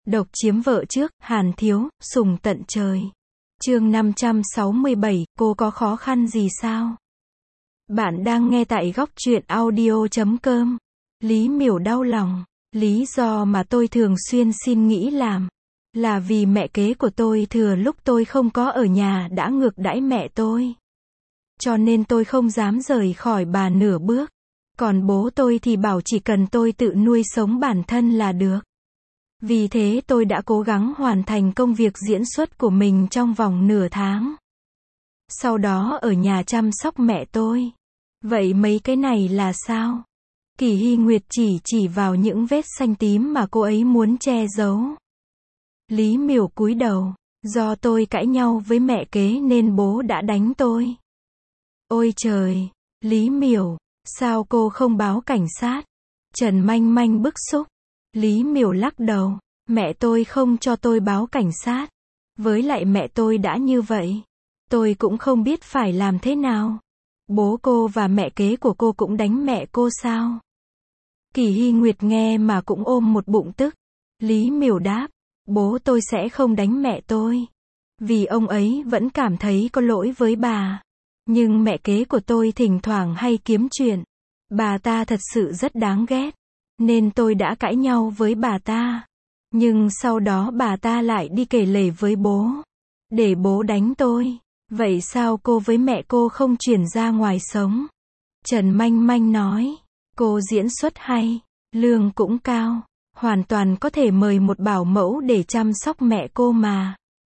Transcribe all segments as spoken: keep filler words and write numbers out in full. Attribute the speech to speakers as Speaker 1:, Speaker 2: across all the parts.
Speaker 1: Độc chiếm vợ trước, Hàn Thiếu, sùng tận trời. Chương năm trăm sáu mươi bảy, cô có khó khăn gì sao? Bạn đang nghe tại góc truyện audio chấm com. Lý Miểu đau lòng. Lý do mà tôi thường xuyên xin nghỉ làm là vì mẹ kế của tôi thừa lúc tôi không có ở nhà đã ngược đãi mẹ tôi. Cho nên tôi không dám rời khỏi bà nửa bước. Còn bố tôi thì bảo chỉ cần tôi tự nuôi sống bản thân là được. Vì thế tôi đã cố gắng hoàn thành công việc diễn xuất của mình trong vòng nửa tháng. Sau đó ở nhà chăm sóc mẹ tôi. Vậy mấy cái này là sao? Kỳ Hy Nguyệt chỉ chỉ vào những vết xanh tím mà cô ấy muốn che giấu. Lý Miểu cúi đầu. Do tôi cãi nhau với mẹ kế nên bố đã đánh tôi. Ôi trời! Lý Miểu, sao cô không báo cảnh sát? Trần Manh Manh bức xúc. Lý Miểu lắc đầu. Mẹ tôi không cho tôi báo cảnh sát. Với lại mẹ tôi đã như vậy. Tôi cũng không biết phải làm thế nào. Bố cô và mẹ kế của cô cũng đánh mẹ cô sao? Kỳ Hy Nguyệt nghe mà cũng ôm một bụng tức. Lý Miểu đáp. Bố tôi sẽ không đánh mẹ tôi. Vì ông ấy vẫn cảm thấy có lỗi với bà. Nhưng mẹ kế của tôi thỉnh thoảng hay kiếm chuyện. Bà ta thật sự rất đáng ghét. Nên tôi đã cãi nhau với bà ta. Nhưng sau đó bà ta lại đi kể lể với bố. Để bố đánh tôi. Vậy sao cô với mẹ cô không chuyển ra ngoài sống? Trần Manh Manh nói. Cô diễn xuất hay. Lương cũng cao. Hoàn toàn có thể mời một bảo mẫu để chăm sóc mẹ cô mà.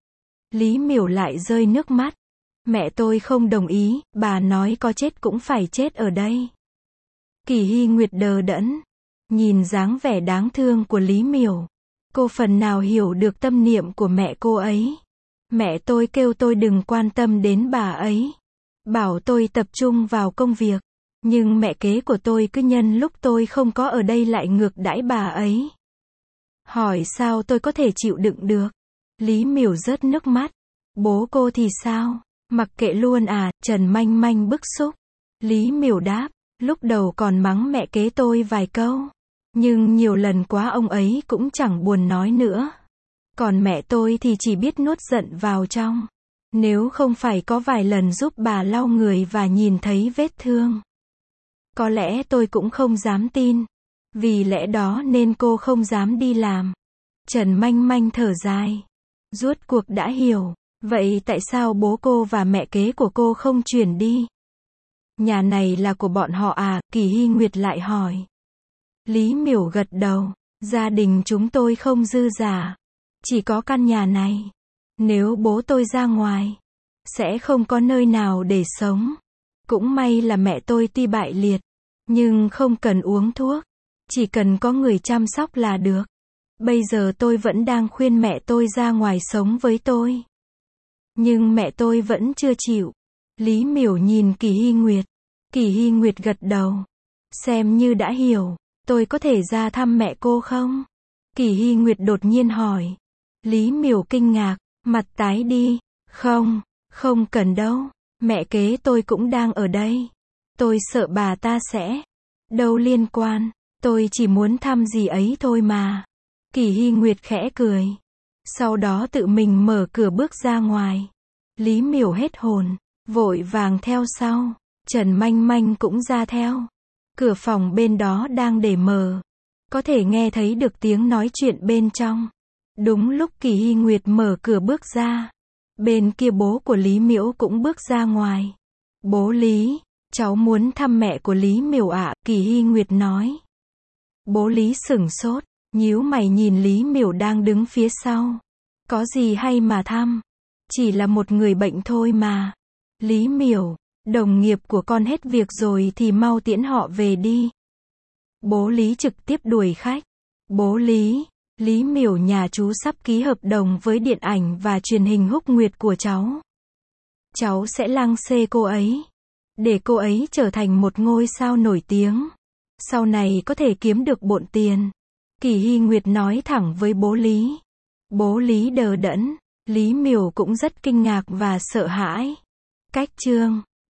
Speaker 1: Lý Miểu lại rơi nước mắt. Mẹ tôi không đồng ý, bà nói có chết cũng phải chết ở đây. Kỳ Hy Nguyệt đờ đẫn. Nhìn dáng vẻ đáng thương của Lý Miểu. Cô phần nào hiểu được tâm niệm của mẹ cô ấy. Mẹ tôi kêu tôi đừng quan tâm đến bà ấy. Bảo tôi tập trung vào công việc. Nhưng mẹ kế của tôi cứ nhân lúc tôi không có ở đây lại ngược đãi bà ấy. Hỏi sao tôi có thể chịu đựng được? Lý Miểu rớt nước mắt. Bố cô thì sao? Mặc kệ luôn à? Trần Manh Manh bức xúc. Lý Miểu đáp. Lúc đầu còn mắng mẹ kế tôi vài câu. Nhưng nhiều lần quá ông ấy cũng chẳng buồn nói nữa. Còn mẹ tôi thì chỉ biết nuốt giận vào trong. Nếu không phải có vài lần giúp bà lau người và nhìn thấy vết thương. Có lẽ tôi cũng không dám tin. Vì lẽ đó nên cô không dám đi làm. Trần Manh Manh thở dài. Rốt cuộc đã hiểu. Vậy tại sao bố cô và mẹ kế của cô không chuyển đi? Nhà này là của bọn họ à? Kỳ Hy Nguyệt lại hỏi. Lý Miểu gật đầu. Gia đình chúng tôi không dư giả. Chỉ có căn nhà này. Nếu bố tôi ra ngoài, sẽ không có nơi nào để sống. Cũng may là mẹ tôi tuy bại liệt, nhưng không cần uống thuốc. Chỉ cần có người chăm sóc là được. Bây giờ tôi vẫn đang khuyên mẹ tôi ra ngoài sống với tôi. Nhưng mẹ tôi vẫn chưa chịu. Lý Miểu nhìn Kỳ Hy Nguyệt. Kỳ Hy Nguyệt gật đầu. Xem như đã hiểu. Tôi có thể ra thăm mẹ cô không? Kỳ Hy Nguyệt đột nhiên hỏi. Lý Miểu kinh ngạc, mặt tái đi. Không, không cần đâu. Mẹ kế tôi cũng đang ở đây. Tôi sợ bà ta sẽ. Đâu liên quan. Tôi chỉ muốn thăm dì ấy thôi mà. Kỳ Hy Nguyệt khẽ cười. Sau đó tự mình mở cửa bước ra ngoài. Lý Miểu hết hồn. Vội vàng theo sau. Trần Manh Manh cũng ra theo. Cửa phòng bên đó đang để mở. Có thể nghe thấy được tiếng nói chuyện bên trong. Đúng lúc Kỳ Hy Nguyệt mở cửa bước ra. Bên kia bố của Lý Miểu cũng bước ra ngoài. Bố Lý, cháu muốn thăm mẹ của Lý Miểu ạ, Kỳ Hy Nguyệt nói. Bố Lý sửng sốt, nhíu mày nhìn Lý Miểu đang đứng phía sau. Có gì hay mà thăm? Chỉ là một người bệnh thôi mà. Lý Miểu, đồng nghiệp của con hết việc rồi thì mau tiễn họ về đi. Bố Lý trực tiếp đuổi khách. Bố Lý, Lý Miểu nhà chú sắp ký hợp đồng với điện ảnh và truyền hình Húc Nguyệt của cháu. Cháu sẽ lăng xê cô ấy. Để cô ấy trở thành một ngôi sao nổi tiếng. Sau này có thể kiếm được bộn tiền. Kỳ Hy Nguyệt nói thẳng với bố Lý. Bố Lý đờ đẫn. Lý Miểu cũng rất kinh ngạc và sợ hãi. Cách chương